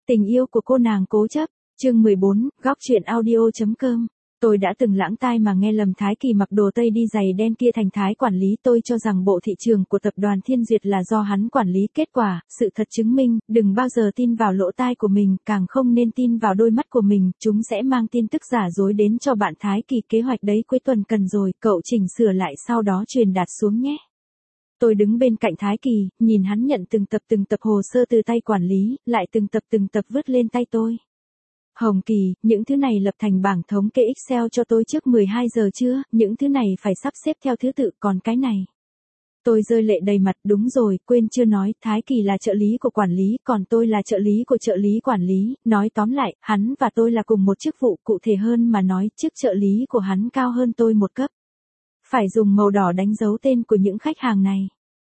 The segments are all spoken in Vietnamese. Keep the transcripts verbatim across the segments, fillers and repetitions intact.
Tình yêu của cô nàng cố chấp, chương mười bốn, góc truyện audio.com. Tôi đã từng lãng tai mà nghe lầm Thái Kỳ mặc đồ tây đi giày đen kia thành Thái quản lý. Tôi cho rằng bộ thị trường của tập đoàn Thiên Duyệt là do hắn quản lý. Kết quả, sự thật chứng minh, đừng bao giờ tin vào lỗ tai của mình, càng không nên tin vào đôi mắt của mình, chúng sẽ mang tin tức giả dối đến cho bạn. Thái Kỳ kế hoạch đấy cuối tuần cần rồi, cậu chỉnh sửa lại sau đó truyền đạt xuống nhé. Tôi đứng bên cạnh Thái Kỳ, nhìn hắn nhận từng tập từng tập hồ sơ từ tay quản lý, lại từng tập từng tập vứt lên tay tôi. Hồng Kỳ, những thứ này lập thành bảng thống kê Excel cho tôi trước mười hai giờ trưa, những thứ này phải sắp xếp theo thứ tự, còn cái này. Tôi rơi lệ đầy mặt, đúng rồi, quên chưa nói, Thái Kỳ là trợ lý của quản lý, còn tôi là trợ lý của trợ lý quản lý, nói tóm lại, hắn và tôi là cùng một chức vụ, cụ thể hơn mà nói, chức trợ lý của hắn cao hơn tôi một cấp. Phải dùng màu đỏ đánh dấu tên của những khách hàng này.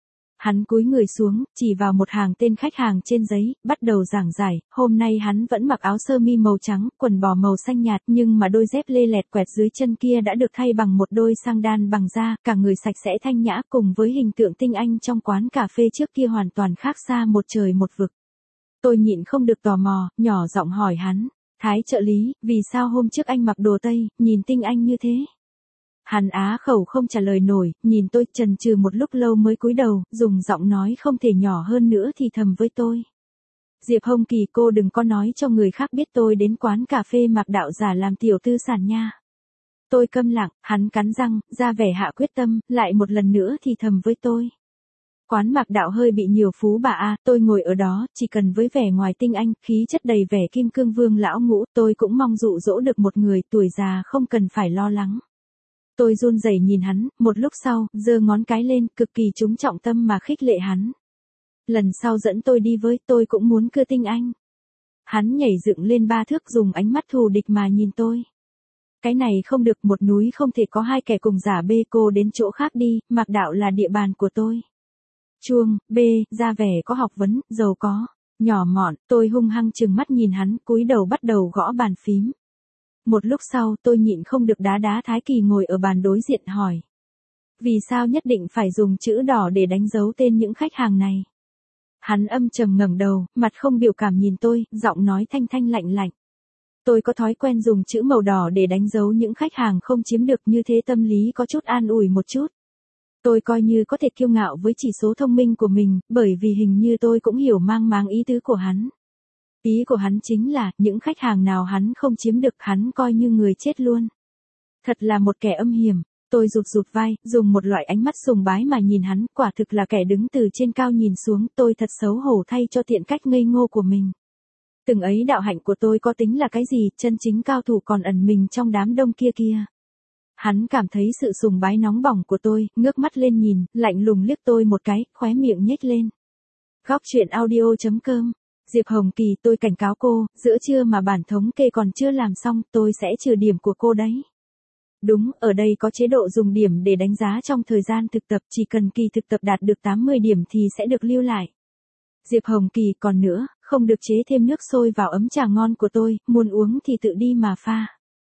Hắn cúi người xuống, chỉ vào một hàng tên khách hàng trên giấy, bắt đầu giảng giải. Hôm nay hắn vẫn mặc áo sơ mi màu trắng, quần bò màu xanh nhạt, nhưng mà đôi dép lê lẹt quẹt dưới chân kia đã được thay bằng một đôi sandal bằng da, cả người sạch sẽ thanh nhã, cùng với hình tượng tinh anh trong quán cà phê trước kia hoàn toàn khác xa một trời một vực. Tôi nhịn không được tò mò, nhỏ giọng hỏi hắn, Thái trợ lý, vì sao hôm trước anh mặc đồ tây, nhìn tinh anh như thế? Hắn á khẩu không trả lời nổi, nhìn tôi chần chừ một lúc lâu mới cúi đầu, dùng giọng nói không thể nhỏ hơn nữa thì thầm với tôi. Diệp Hồng Kỳ, cô đừng có nói cho người khác biết tôi đến quán cà phê Mạc Đạo giả làm tiểu tư sản nha. Tôi câm lặng, hắn cắn răng, ra vẻ hạ quyết tâm, lại một lần nữa thì thầm với tôi. Quán Mạc Đạo hơi bị nhiều phú bà a, tôi ngồi ở đó, chỉ cần với vẻ ngoài tinh anh, khí chất đầy vẻ kim cương vương lão ngũ, tôi cũng mong dụ dỗ được một người tuổi già không cần phải lo lắng. Tôi run rẩy nhìn hắn, một lúc sau, giơ ngón cái lên, cực kỳ trúng trọng tâm mà khích lệ hắn. Lần sau dẫn tôi đi với, tôi cũng muốn cưa tinh anh. Hắn nhảy dựng lên ba thước dùng ánh mắt thù địch mà nhìn tôi. Cái này không được, một núi không thể có hai kẻ cùng giả bê, cô đến chỗ khác đi, Mạc Đạo là địa bàn của tôi. Chuông, B, ra vẻ có học vấn, giàu có, nhỏ mọn, tôi hung hăng trừng mắt nhìn hắn, cúi đầu bắt đầu gõ bàn phím. Một lúc sau, tôi nhịn không được đá đá Thái Kỳ ngồi ở bàn đối diện hỏi. Vì sao nhất định phải dùng chữ đỏ để đánh dấu tên những khách hàng này? Hắn âm trầm ngẩng đầu, mặt không biểu cảm nhìn tôi, giọng nói thanh thanh lạnh lạnh. Tôi có thói quen dùng chữ màu đỏ để đánh dấu những khách hàng không chiếm được, như thế tâm lý có chút an ủi một chút. Tôi coi như có thể kiêu ngạo với chỉ số thông minh của mình, bởi vì hình như tôi cũng hiểu mang máng ý tứ của hắn. Ý của hắn chính là, những khách hàng nào hắn không chiếm được hắn coi như người chết luôn. Thật là một kẻ âm hiểm, tôi rụt rụt vai, dùng một loại ánh mắt sùng bái mà nhìn hắn, quả thực là kẻ đứng từ trên cao nhìn xuống, tôi thật xấu hổ thay cho tiện cách ngây ngô của mình. Từng ấy đạo hạnh của tôi có tính là cái gì, chân chính cao thủ còn ẩn mình trong đám đông kia kia. Hắn cảm thấy sự sùng bái nóng bỏng của tôi, ngước mắt lên nhìn, lạnh lùng liếc tôi một cái, khóe miệng nhếch lên. Góc truyện audio.com. Diệp Hồng Kỳ, tôi cảnh cáo cô, giữa trưa mà bản thống kê còn chưa làm xong, tôi sẽ trừ điểm của cô đấy. Đúng, ở đây có chế độ dùng điểm để đánh giá trong thời gian thực tập, chỉ cần kỳ thực tập đạt được tám mươi điểm thì sẽ được lưu lại. Diệp Hồng Kỳ, còn nữa, không được chế thêm nước sôi vào ấm trà ngon của tôi, muốn uống thì tự đi mà pha.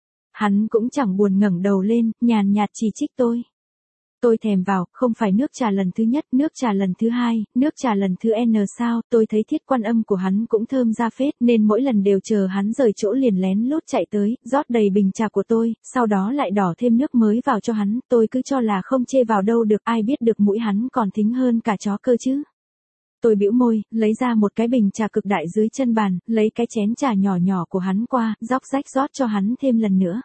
Hắn cũng chẳng buồn ngẩng đầu lên, nhàn nhạt chỉ trích tôi. Tôi thèm vào, không phải nước trà lần thứ nhất, nước trà lần thứ hai, nước trà lần thứ N sao, tôi thấy thiết quan âm của hắn cũng thơm ra phết, nên mỗi lần đều chờ hắn rời chỗ liền lén lút chạy tới, rót đầy bình trà của tôi, sau đó lại đổ thêm nước mới vào cho hắn, tôi cứ cho là không chê vào đâu được, ai biết được mũi hắn còn thính hơn cả chó cơ chứ. Tôi bĩu môi, lấy ra một cái bình trà cực đại dưới chân bàn, lấy cái chén trà nhỏ nhỏ của hắn qua, róc rách rót cho hắn thêm lần nữa.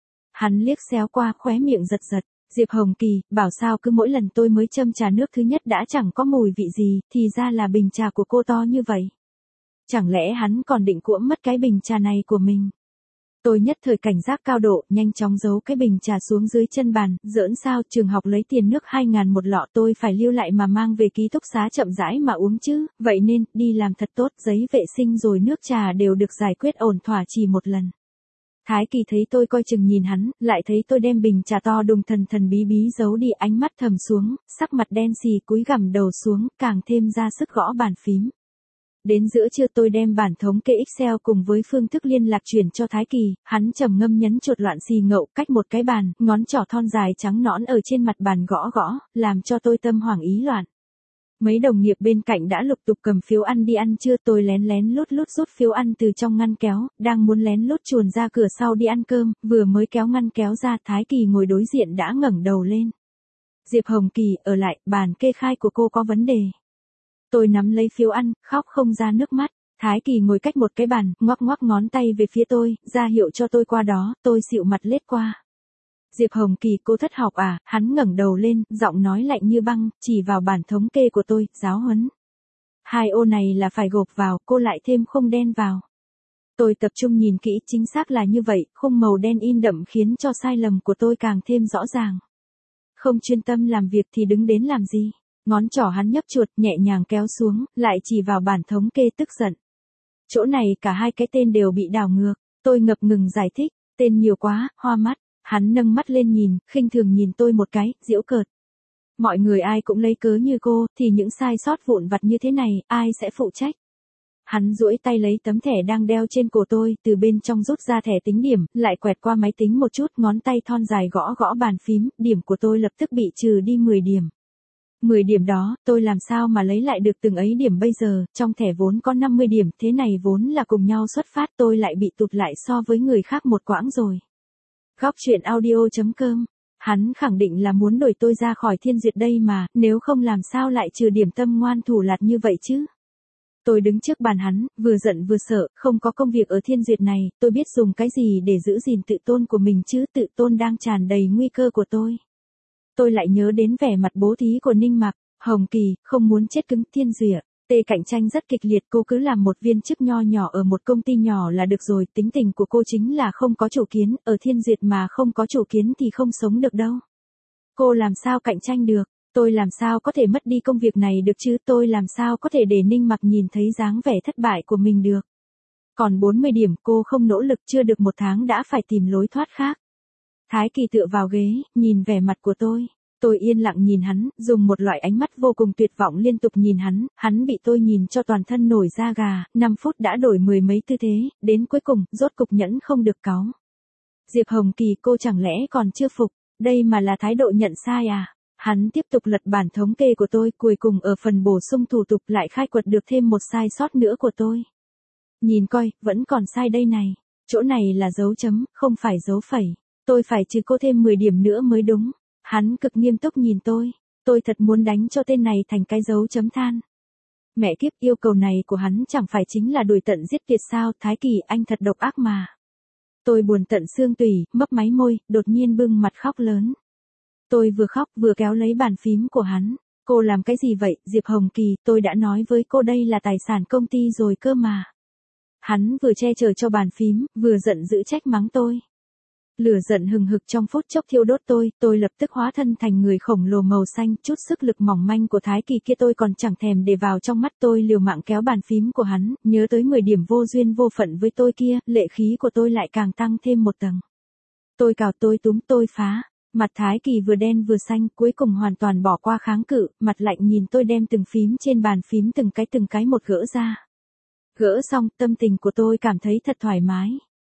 Hắn liếc xéo qua, khóe miệng giật giật. Diệp Hồng Kỳ, bảo sao cứ mỗi lần tôi mới châm trà nước thứ nhất đã chẳng có mùi vị gì, thì ra là bình trà của cô to như vậy. Chẳng lẽ hắn còn định cuỗm mất cái bình trà này của mình? Tôi nhất thời cảnh giác cao độ, nhanh chóng giấu cái bình trà xuống dưới chân bàn, giỡn sao, trường học lấy tiền nước hai ngàn một lọ, tôi phải lưu lại mà mang về ký túc xá chậm rãi mà uống chứ, vậy nên, đi làm thật tốt, giấy vệ sinh rồi nước trà đều được giải quyết ổn thỏa chỉ một lần. Thái Kỳ thấy tôi coi chừng nhìn hắn, lại thấy tôi đem bình trà to đùng thần thần bí bí giấu đi, ánh mắt thầm xuống, sắc mặt đen xì cúi gằm đầu xuống, càng thêm ra sức gõ bàn phím. Đến giữa trưa tôi đem bản thống kê Excel cùng với phương thức liên lạc chuyển cho Thái Kỳ, hắn trầm ngâm nhấn chuột loạn xì ngậu cách một cái bàn, ngón trỏ thon dài trắng nõn ở trên mặt bàn gõ gõ, làm cho tôi tâm hoảng ý loạn. Mấy đồng nghiệp bên cạnh đã lục tục cầm phiếu ăn đi ăn trưa, tôi lén lén lút lút rút phiếu ăn từ trong ngăn kéo, đang muốn lén lút chuồn ra cửa sau đi ăn cơm, vừa mới kéo ngăn kéo ra, Thái Kỳ ngồi đối diện đã ngẩng đầu lên. Diệp Hồng Kỳ, ở lại, bàn kê khai của cô có vấn đề. Tôi nắm lấy phiếu ăn, khóc không ra nước mắt. Thái Kỳ ngồi cách một cái bàn, ngoắc ngoắc ngón tay về phía tôi, ra hiệu cho tôi qua đó, tôi xịu mặt lết qua. Diệp Hồng Kỳ, cô thất học à? Hắn ngẩng đầu lên, giọng nói lạnh như băng, chỉ vào bản thống kê của tôi, giáo huấn. Hai ô này là phải gộp vào, cô lại thêm khung đen vào. Tôi tập trung nhìn kỹ, chính xác là như vậy, khung màu đen in đậm khiến cho sai lầm của tôi càng thêm rõ ràng. Không chuyên tâm làm việc thì đứng đến làm gì? Ngón trỏ hắn nhấp chuột, nhẹ nhàng kéo xuống, lại chỉ vào bản thống kê tức giận. Chỗ này cả hai cái tên đều bị đảo ngược, tôi ngập ngừng giải thích, tên nhiều quá, hoa mắt. Hắn nâng mắt lên nhìn, khinh thường nhìn tôi một cái, giễu cợt. Mọi người ai cũng lấy cớ như cô, thì những sai sót vụn vặt như thế này, ai sẽ phụ trách? Hắn duỗi tay lấy tấm thẻ đang đeo trên cổ tôi, từ bên trong rút ra thẻ tính điểm, lại quẹt qua máy tính một chút, ngón tay thon dài gõ gõ bàn phím, điểm của tôi lập tức bị trừ đi mười điểm. mười điểm đó, tôi làm sao mà lấy lại được từng ấy điểm bây giờ, trong thẻ vốn có năm mươi điểm, thế này vốn là cùng nhau xuất phát, tôi lại bị tụt lại so với người khác một quãng rồi. Góc chuyện audio chấm com. Hắn khẳng định là muốn đuổi tôi ra khỏi Thiên Duyệt đây mà, nếu không làm sao lại trừ điểm tâm ngoan thủ lạt như vậy chứ. Tôi đứng trước bàn hắn, vừa giận vừa sợ, không có công việc ở Thiên Duyệt này, tôi biết dùng cái gì để giữ gìn tự tôn của mình chứ, tự tôn đang tràn đầy nguy cơ của tôi. Tôi lại nhớ đến vẻ mặt bố thí của Ninh Mặc, Hồng Kỳ, không muốn chết cứng, Thiên Duyệt. Tê cạnh tranh rất kịch liệt, cô cứ làm một viên chức nho nhỏ ở một công ty nhỏ là được rồi, tính tình của cô chính là không có chủ kiến, ở Thiên Duyệt mà không có chủ kiến thì không sống được đâu. Cô làm sao cạnh tranh được, tôi làm sao có thể mất đi công việc này được chứ, tôi làm sao có thể để Ninh Mặc nhìn thấy dáng vẻ thất bại của mình được. Còn bốn mươi điểm, cô không nỗ lực chưa được một tháng đã phải tìm lối thoát khác. Thái Kỳ tựa vào ghế, nhìn vẻ mặt của tôi. Tôi yên lặng nhìn hắn, dùng một loại ánh mắt vô cùng tuyệt vọng liên tục nhìn hắn, hắn bị tôi nhìn cho toàn thân nổi da gà, năm phút đã đổi mười mấy tư thế, đến cuối cùng, rốt cục nhẫn không được cáu. Diệp Hồng Kỳ, cô chẳng lẽ còn chưa phục, đây mà là thái độ nhận sai à? Hắn tiếp tục lật bản thống kê của tôi, cuối cùng ở phần bổ sung thủ tục lại khai quật được thêm một sai sót nữa của tôi. Nhìn coi, vẫn còn sai đây này, chỗ này là dấu chấm, không phải dấu phẩy, tôi phải trừ cô thêm mười điểm nữa mới đúng. Hắn cực nghiêm túc nhìn tôi, tôi thật muốn đánh cho tên này thành cái dấu chấm than. Mẹ kiếp, yêu cầu này của hắn chẳng phải chính là đuổi tận giết tuyệt sao, Thái Kỳ anh thật độc ác mà. Tôi buồn tận xương tủy, mấp máy môi, đột nhiên bưng mặt khóc lớn. Tôi vừa khóc vừa kéo lấy bàn phím của hắn, cô làm cái gì vậy, Diệp Hồng Kỳ, tôi đã nói với cô đây là tài sản công ty rồi cơ mà. Hắn vừa che chở cho bàn phím, vừa giận dữ trách mắng tôi. Lửa giận hừng hực trong phút chốc thiêu đốt tôi, tôi lập tức hóa thân thành người khổng lồ màu xanh, chút sức lực mỏng manh của Thái Kỳ kia tôi còn chẳng thèm để vào trong mắt, tôi liều mạng kéo bàn phím của hắn, nhớ tới mười điểm vô duyên vô phận với tôi kia, lệ khí của tôi lại càng tăng thêm một tầng. Tôi cào, tôi túm, tôi phá, mặt Thái Kỳ vừa đen vừa xanh, cuối cùng hoàn toàn bỏ qua kháng cự, mặt lạnh nhìn tôi đem từng phím trên bàn phím từng cái từng cái một gỡ ra. Gỡ xong, tâm tình của tôi cảm thấy thật thoải mái.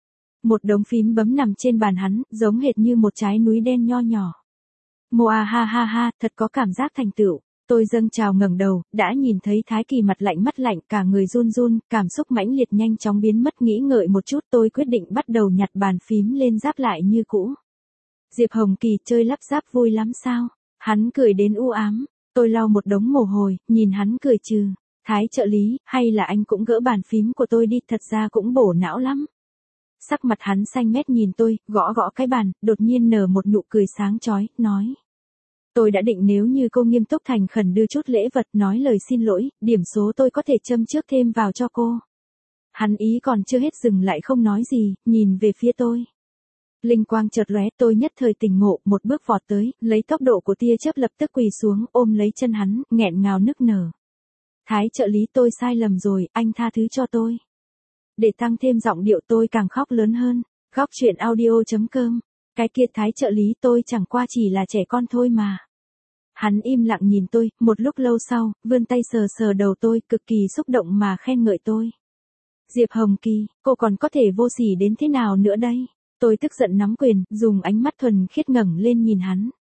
Một đống phím bấm nằm trên bàn hắn, giống hệt như một trái núi đen nho nhỏ. Moa ha ha ha, thật có cảm giác thành tựu. Tôi dâng trào ngẩng đầu, đã nhìn thấy Thái Kỳ mặt lạnh mắt lạnh, cả người run run, cảm xúc mãnh liệt nhanh chóng biến mất, nghĩ ngợi một chút, tôi quyết định bắt đầu nhặt bàn phím lên ráp lại như cũ. Diệp Hồng Kỳ, chơi lắp ráp vui lắm sao? Hắn cười đến u ám, tôi lau một đống mồ hôi, nhìn hắn cười trừ. Thái trợ lý, hay là anh cũng gỡ bàn phím của tôi đi, thật ra cũng bổ não lắm. Sắc mặt hắn xanh mét nhìn tôi, gõ gõ cái bàn, đột nhiên nở một nụ cười sáng chói, nói. Tôi đã định nếu như cô nghiêm túc thành khẩn đưa chút lễ vật, nói lời xin lỗi, điểm số tôi có thể châm trước thêm vào cho cô. Hắn ý còn chưa hết dừng lại không nói gì, nhìn về phía tôi. Linh quang chợt lóe, tôi nhất thời tỉnh ngộ, một bước vọt tới, lấy tốc độ của tia chớp lập tức quỳ xuống, ôm lấy chân hắn, nghẹn ngào nức nở. Thái trợ lý, tôi sai lầm rồi, anh tha thứ cho tôi. Để tăng thêm giọng điệu tôi càng khóc lớn hơn. Góc chuyện audio chấm com. Cái kia Thái trợ lý, tôi chẳng qua chỉ là trẻ con thôi mà. Hắn im lặng nhìn tôi, một lúc lâu sau, vươn tay sờ sờ đầu tôi, cực kỳ xúc động mà khen ngợi tôi. Diệp Hồng Kỳ, cô còn có thể vô sỉ đến thế nào nữa đây? Tôi tức giận nắm quyền, dùng ánh mắt thuần khiết ngẩng lên nhìn hắn.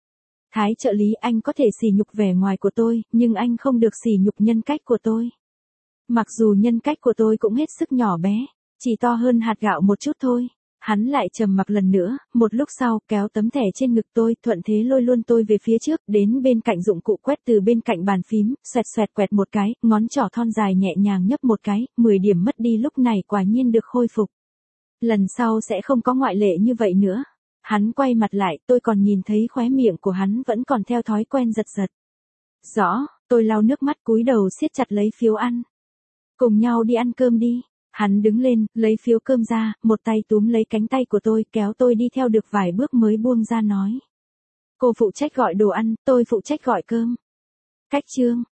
Thái trợ lý, anh có thể sỉ nhục vẻ ngoài của tôi, nhưng anh không được sỉ nhục nhân cách của tôi. Mặc dù nhân cách của tôi cũng hết sức nhỏ bé, chỉ to hơn hạt gạo một chút thôi. Hắn lại trầm mặc lần nữa, một lúc sau, kéo tấm thẻ trên ngực tôi, thuận thế lôi luôn tôi về phía trước, đến bên cạnh dụng cụ quét từ bên cạnh bàn phím, xoẹt xoẹt quẹt một cái, ngón trỏ thon dài nhẹ nhàng nhấp một cái, mười điểm mất đi lúc này quả nhiên được khôi phục. Lần sau sẽ không có ngoại lệ như vậy nữa. Hắn quay mặt lại, tôi còn nhìn thấy khóe miệng của hắn vẫn còn theo thói quen giật giật. Rõ, tôi lau nước mắt cúi đầu siết chặt lấy phiếu ăn. Cùng nhau đi ăn cơm đi. Hắn đứng lên, lấy phiếu cơm ra, một tay túm lấy cánh tay của tôi, kéo tôi đi theo được vài bước mới buông ra nói. Cô phụ trách gọi đồ ăn, tôi phụ trách gọi cơm. Cách chương.